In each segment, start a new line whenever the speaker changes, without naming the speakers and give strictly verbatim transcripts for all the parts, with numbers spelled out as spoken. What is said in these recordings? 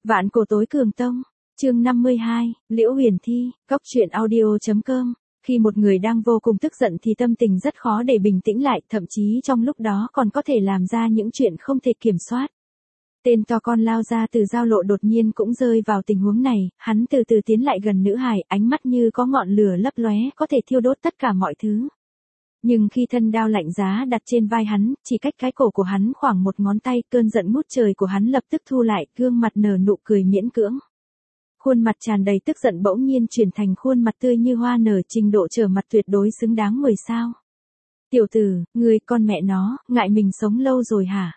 Vạn cổ tối cường tông, chương năm mươi hai, Liễu Huyền Thi, Cốc truyện audio.com. Khi một người đang vô cùng tức giận thì tâm tình rất khó để bình tĩnh lại, thậm chí trong lúc đó còn có thể làm ra những chuyện không thể kiểm soát. Tên to con lao ra từ giao lộ đột nhiên cũng rơi vào tình huống này, hắn từ từ tiến lại gần nữ hài, ánh mắt như có ngọn lửa lấp lóe có thể thiêu đốt tất cả mọi thứ. Nhưng khi thân đao lạnh giá đặt trên vai hắn, chỉ cách cái cổ của hắn khoảng một ngón tay, cơn giận ngút trời của hắn lập tức thu lại, gương mặt nở nụ cười miễn cưỡng. Khuôn mặt tràn đầy tức giận bỗng nhiên chuyển thành khuôn mặt tươi như hoa nở, trình độ trở mặt tuyệt đối xứng đáng mười sao. Tiểu tử, ngươi con mẹ nó, ngại mình sống lâu rồi hả?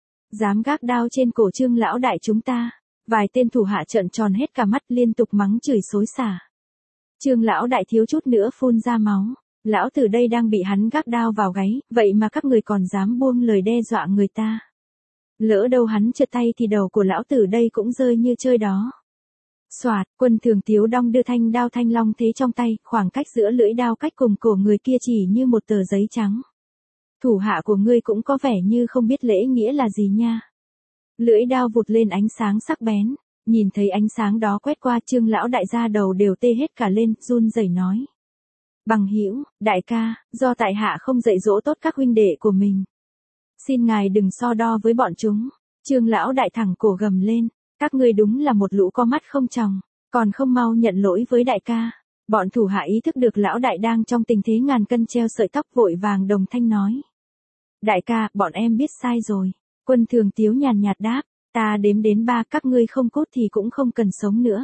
Dám gác đao trên cổ Trương lão đại chúng ta. Vài tên thủ hạ trợn tròn hết cả mắt liên tục mắng chửi xối xả. Trương lão đại thiếu chút nữa phun ra máu. Lão tử đây đang bị hắn gác đao vào gáy, vậy mà các người còn dám buông lời đe dọa người ta. Lỡ đâu hắn trượt tay thì đầu của lão tử đây cũng rơi như chơi đó. Soạt, Quân Thường Tiếu đong đưa thanh đao thanh long thế trong tay, khoảng cách giữa lưỡi đao cách cùng cổ người kia chỉ như một tờ giấy trắng. Thủ hạ của ngươi cũng có vẻ như không biết lễ nghĩa là gì nha. Lưỡi đao vụt lên ánh sáng sắc bén, nhìn thấy ánh sáng đó quét qua Trương lão đại gia đầu đều tê hết cả lên, run rẩy nói. Bằng hữu, đại ca, do tại hạ không dạy dỗ tốt các huynh đệ của mình. Xin ngài đừng so đo với bọn chúng. Trương lão đại thẳng cổ gầm lên, các ngươi đúng là một lũ có mắt không tròng, còn không mau nhận lỗi với đại ca. Bọn thủ hạ ý thức được lão đại đang trong tình thế ngàn cân treo sợi tóc, vội vàng đồng thanh nói. Đại ca, bọn em biết sai rồi. Quân Thường Tiếu nhàn nhạt đáp, ta đếm đến ba, các ngươi không cốt thì cũng không cần sống nữa.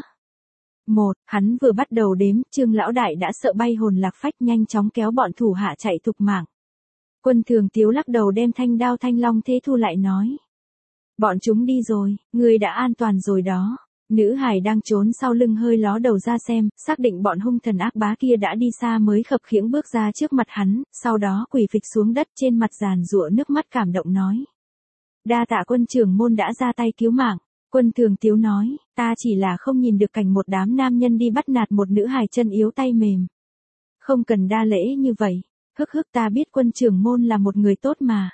Một, hắn vừa bắt đầu đếm, Trương lão đại đã sợ bay hồn lạc phách, nhanh chóng kéo bọn thủ hạ chạy thục mạng. Quân Thường Tiếu lắc đầu đem thanh đao thanh long thế thu lại nói. Bọn chúng đi rồi, ngươi đã an toàn rồi đó. Nữ hải đang trốn sau lưng hơi ló đầu ra xem, xác định bọn hung thần ác bá kia đã đi xa mới khập khiễng bước ra trước mặt hắn, sau đó quỳ phịch xuống đất, trên mặt giàn giụa nước mắt cảm động nói. Đa tạ quân trưởng môn đã ra tay cứu mạng. Quân Thường Tiếu nói, ta chỉ là không nhìn được cảnh một đám nam nhân đi bắt nạt một nữ hài chân yếu tay mềm. Không cần đa lễ như vậy, hức hức, ta biết quân trưởng môn là một người tốt mà.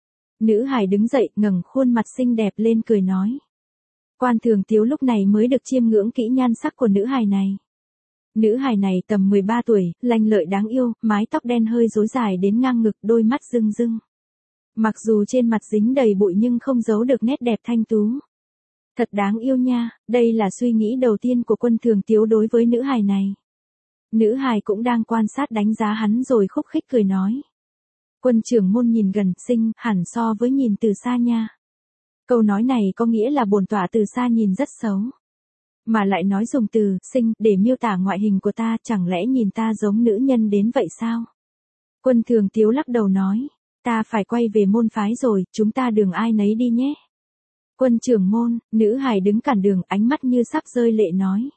Nữ hài đứng dậy, ngẩng khuôn mặt xinh đẹp lên cười nói. Quan Thường Tiếu lúc này mới được chiêm ngưỡng kỹ nhan sắc của nữ hài này. Nữ hài này tầm mười ba tuổi, lanh lợi đáng yêu, mái tóc đen hơi rối dài đến ngang ngực, đôi mắt rưng rưng. Mặc dù trên mặt dính đầy bụi nhưng không giấu được nét đẹp thanh tú. Thật đáng yêu nha, đây là suy nghĩ đầu tiên của Quân Thường Tiếu đối với nữ hài này. Nữ hài cũng đang quan sát đánh giá hắn rồi khúc khích cười nói. Quân trưởng môn nhìn gần, xinh hẳn so với nhìn từ xa nha. Câu nói này có nghĩa là bổn tọa từ xa nhìn rất xấu. Mà lại nói dùng từ, xinh, để miêu tả ngoại hình của ta, chẳng lẽ nhìn ta giống nữ nhân đến vậy sao? Quân Thường Tiếu lắc đầu nói, ta phải quay về môn phái rồi, chúng ta đường ai nấy đi nhé. Quân trưởng môn, nữ hài đứng cản đường, ánh mắt như sắp rơi lệ nói.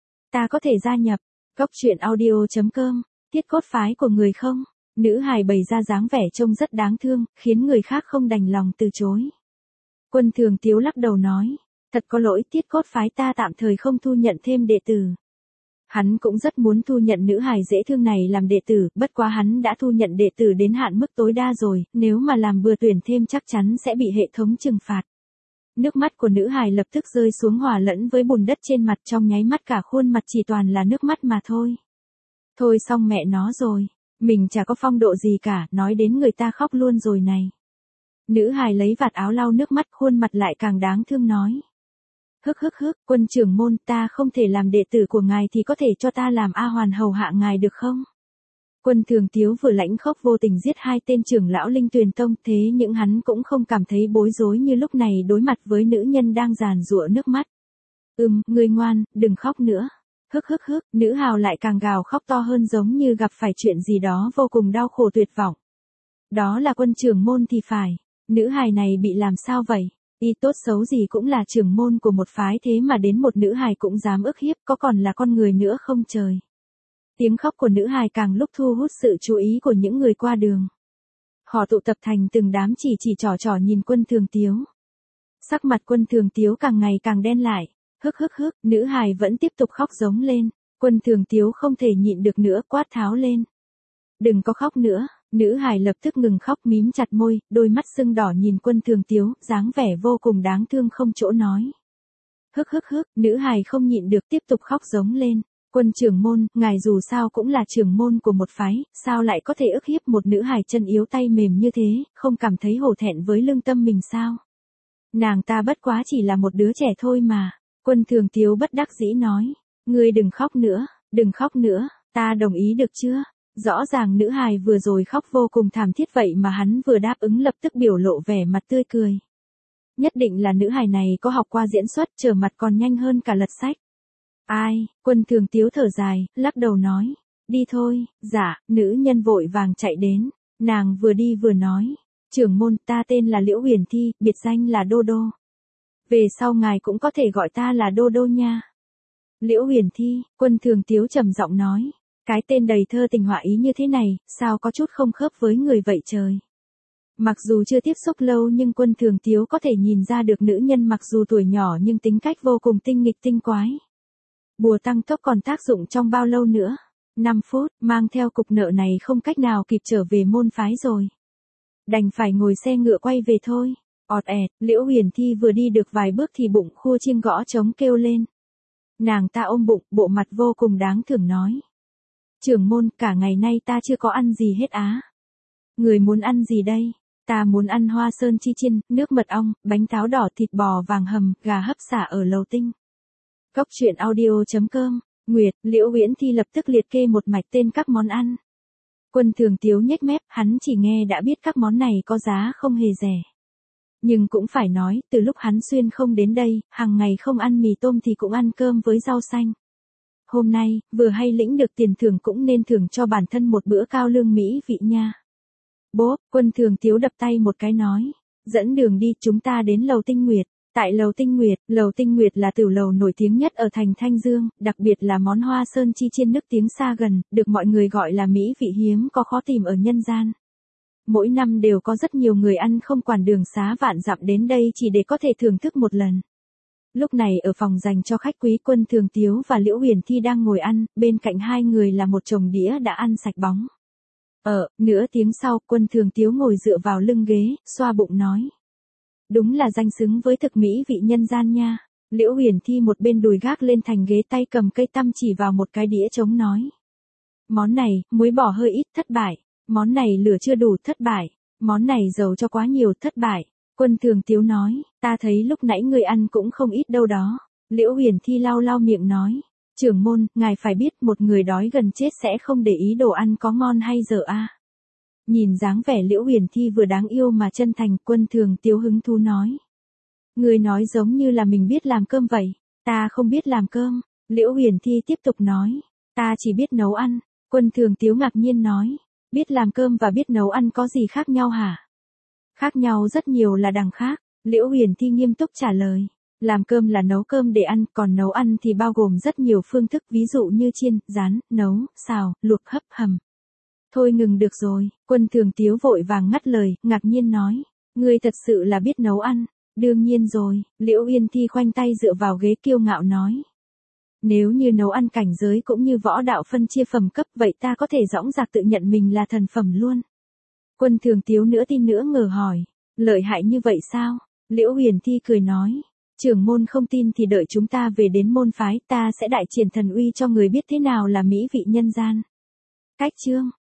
Ta có thể gia nhập, Cốc truyện audio.com, thiết cốt phái của người không? Nữ hài bày ra dáng vẻ trông rất đáng thương, khiến người khác không đành lòng từ chối. Quân Thường Tiếu lắc đầu nói, thật có lỗi, tiết cốt phái ta tạm thời không thu nhận thêm đệ tử. Hắn cũng rất muốn thu nhận nữ hài dễ thương này làm đệ tử, bất quá hắn đã thu nhận đệ tử đến hạn mức tối đa rồi, nếu mà làm bừa tuyển thêm chắc chắn sẽ bị hệ thống trừng phạt. Nước mắt của nữ hài lập tức rơi xuống hòa lẫn với bùn đất trên mặt, trong nháy mắt cả khuôn mặt chỉ toàn là nước mắt mà thôi. Thôi xong mẹ nó rồi, mình chả có phong độ gì cả, nói đến người ta khóc luôn rồi này. Nữ hài lấy vạt áo lau nước mắt, khuôn mặt lại càng đáng thương nói. Hức hức hức, quân trưởng môn, ta không thể làm đệ tử của ngài thì có thể cho ta làm A hoàn hầu hạ ngài được không? Quân Thường Tiếu vừa lãnh khốc vô tình giết hai tên trưởng lão Linh Tuyền Tông, thế nhưng hắn cũng không cảm thấy bối rối như lúc này đối mặt với nữ nhân đang giàn giụa nước mắt. Ừm, ngươi ngoan, đừng khóc nữa. Hức hức hức, nữ hào lại càng gào khóc to hơn giống như gặp phải chuyện gì đó vô cùng đau khổ tuyệt vọng. Đó là quân trưởng môn thì phải. Nữ hài này bị làm sao vậy? Y tốt xấu gì cũng là trưởng môn của một phái, thế mà đến một nữ hài cũng dám ức hiếp, có còn là con người nữa không trời? Tiếng khóc của nữ hài càng lúc thu hút sự chú ý của những người qua đường. Họ tụ tập thành từng đám chỉ chỉ trò trò nhìn Quân Thường Tiếu. Sắc mặt Quân Thường Tiếu càng ngày càng đen lại. Hức hức hức, nữ hài vẫn tiếp tục khóc giống lên. Quân Thường Tiếu không thể nhịn được nữa, quát tháo lên. Đừng có khóc nữa. Nữ hài lập tức ngừng khóc, mím chặt môi, đôi mắt sưng đỏ nhìn Quân Thường Tiếu, dáng vẻ vô cùng đáng thương không chỗ nói. Hức hức hức, nữ hài không nhịn được tiếp tục khóc giống lên. Quân trưởng môn, ngài dù sao cũng là trưởng môn của một phái, sao lại có thể ức hiếp một nữ hài chân yếu tay mềm như thế, không cảm thấy hổ thẹn với lương tâm mình sao? Nàng ta bất quá chỉ là một đứa trẻ thôi mà. Quân Thường Tiếu bất đắc dĩ nói, ngươi đừng khóc nữa, đừng khóc nữa, ta đồng ý được chưa? Rõ ràng nữ hài vừa rồi khóc vô cùng thảm thiết vậy mà hắn vừa đáp ứng lập tức biểu lộ vẻ mặt tươi cười. Nhất định là nữ hài này có học qua diễn xuất, trở mặt còn nhanh hơn cả lật sách. Ai, Quân Thường Tiếu thở dài, lắc đầu nói, đi thôi. Dạ, nữ nhân vội vàng chạy đến, nàng vừa đi vừa nói, trưởng môn, ta tên là Liễu Huyền Thi, biệt danh là Đô Đô. Về sau ngài cũng có thể gọi ta là Đô Đô nha. Liễu Huyền Thi, Quân Thường Tiếu trầm giọng nói, cái tên đầy thơ tình họa ý như thế này, sao có chút không khớp với người vậy trời. Mặc dù chưa tiếp xúc lâu nhưng Quân Thường Tiếu có thể nhìn ra được nữ nhân mặc dù tuổi nhỏ nhưng tính cách vô cùng tinh nghịch tinh quái. Bùa tăng tốc còn tác dụng trong bao lâu nữa? năm phút, mang theo cục nợ này không cách nào kịp trở về môn phái rồi. Đành phải ngồi xe ngựa quay về thôi. Ọt ẹt, Liễu Huyền Thi vừa đi được vài bước thì bụng khua chiêng gõ trống kêu lên. Nàng ta ôm bụng, bộ mặt vô cùng đáng thương nói. Trưởng môn, cả ngày nay ta chưa có ăn gì hết á. Người muốn ăn gì đây? Ta muốn ăn hoa sơn chi chiên, nước mật ong, bánh táo đỏ, thịt bò vàng hầm, gà hấp xả ở lầu tinh. Cốc truyện audio chấm com, Nguyệt, Liễu Huyền Thi lập tức liệt kê một mạch tên các món ăn. Quân Thường Tiếu nhếch mép, hắn chỉ nghe đã biết các món này có giá không hề rẻ. Nhưng cũng phải nói, từ lúc hắn xuyên không đến đây, hàng ngày không ăn mì tôm thì cũng ăn cơm với rau xanh. Hôm nay, vừa hay lĩnh được tiền thưởng cũng nên thưởng cho bản thân một bữa cao lương mỹ vị nha. Bốp, Quân Thường Tiếu đập tay một cái nói, dẫn đường đi, chúng ta đến lầu Tinh Nguyệt. Tại lầu Tinh Nguyệt, lầu Tinh Nguyệt là tửu lầu nổi tiếng nhất ở thành Thanh Dương, đặc biệt là món hoa sơn chi chiên nước tiếng xa gần, được mọi người gọi là mỹ vị hiếm có khó tìm ở nhân gian. Mỗi năm đều có rất nhiều người ăn không quản đường xá vạn dặm đến đây chỉ để có thể thưởng thức một lần. Lúc này ở phòng dành cho khách quý, Quân Thường Tiếu và Liễu Huyền Thi đang ngồi ăn, bên cạnh hai người là một chồng đĩa đã ăn sạch bóng. Ờ, nửa tiếng sau, Quân Thường Tiếu ngồi dựa vào lưng ghế, xoa bụng nói. Đúng là danh xứng với thực mỹ vị nhân gian nha. Liễu Huyền Thi một bên đùi gác lên thành ghế, tay cầm cây tăm chỉ vào một cái đĩa trống nói. Món này, muối bỏ hơi ít, thất bại. Món này lửa chưa đủ, thất bại. Món này dầu cho quá nhiều, thất bại. Quân Thường Tiếu nói, ta thấy lúc nãy người ăn cũng không ít đâu đó. Liễu Huyền Thi lau lau miệng nói, trưởng môn, ngài phải biết một người đói gần chết sẽ không để ý đồ ăn có ngon hay dở a. À. Nhìn dáng vẻ Liễu Huyền Thi vừa đáng yêu mà chân thành, Quân Thường Tiếu hứng thú nói. Người nói giống như là mình biết làm cơm vậy. Ta không biết làm cơm. Liễu Huyền Thi tiếp tục nói, ta chỉ biết nấu ăn. Quân Thường Tiếu ngạc nhiên nói, biết làm cơm và biết nấu ăn có gì khác nhau hả? Khác nhau rất nhiều là đằng khác. Liễu Huyền Thi nghiêm túc trả lời. Làm cơm là nấu cơm để ăn, còn nấu ăn thì bao gồm rất nhiều phương thức, ví dụ như chiên, rán, nấu, xào, luộc, hấp, hầm. Thôi ngừng được rồi, Quân Thường Tiếu vội vàng ngắt lời, ngạc nhiên nói. Ngươi thật sự là biết nấu ăn. Đương nhiên rồi, Liễu Huyền Thi khoanh tay dựa vào ghế kiêu ngạo nói. Nếu như nấu ăn cảnh giới cũng như võ đạo phân chia phẩm cấp, vậy ta có thể dõng dạc tự nhận mình là thần phẩm luôn. Quân Thường Tiếu nữa tin nữa ngờ hỏi, lợi hại như vậy sao? Liễu Huyền Thi cười nói, trưởng môn không tin thì đợi chúng ta về đến môn phái, ta sẽ đại triển thần uy cho người biết thế nào là mỹ vị nhân gian. Cách chương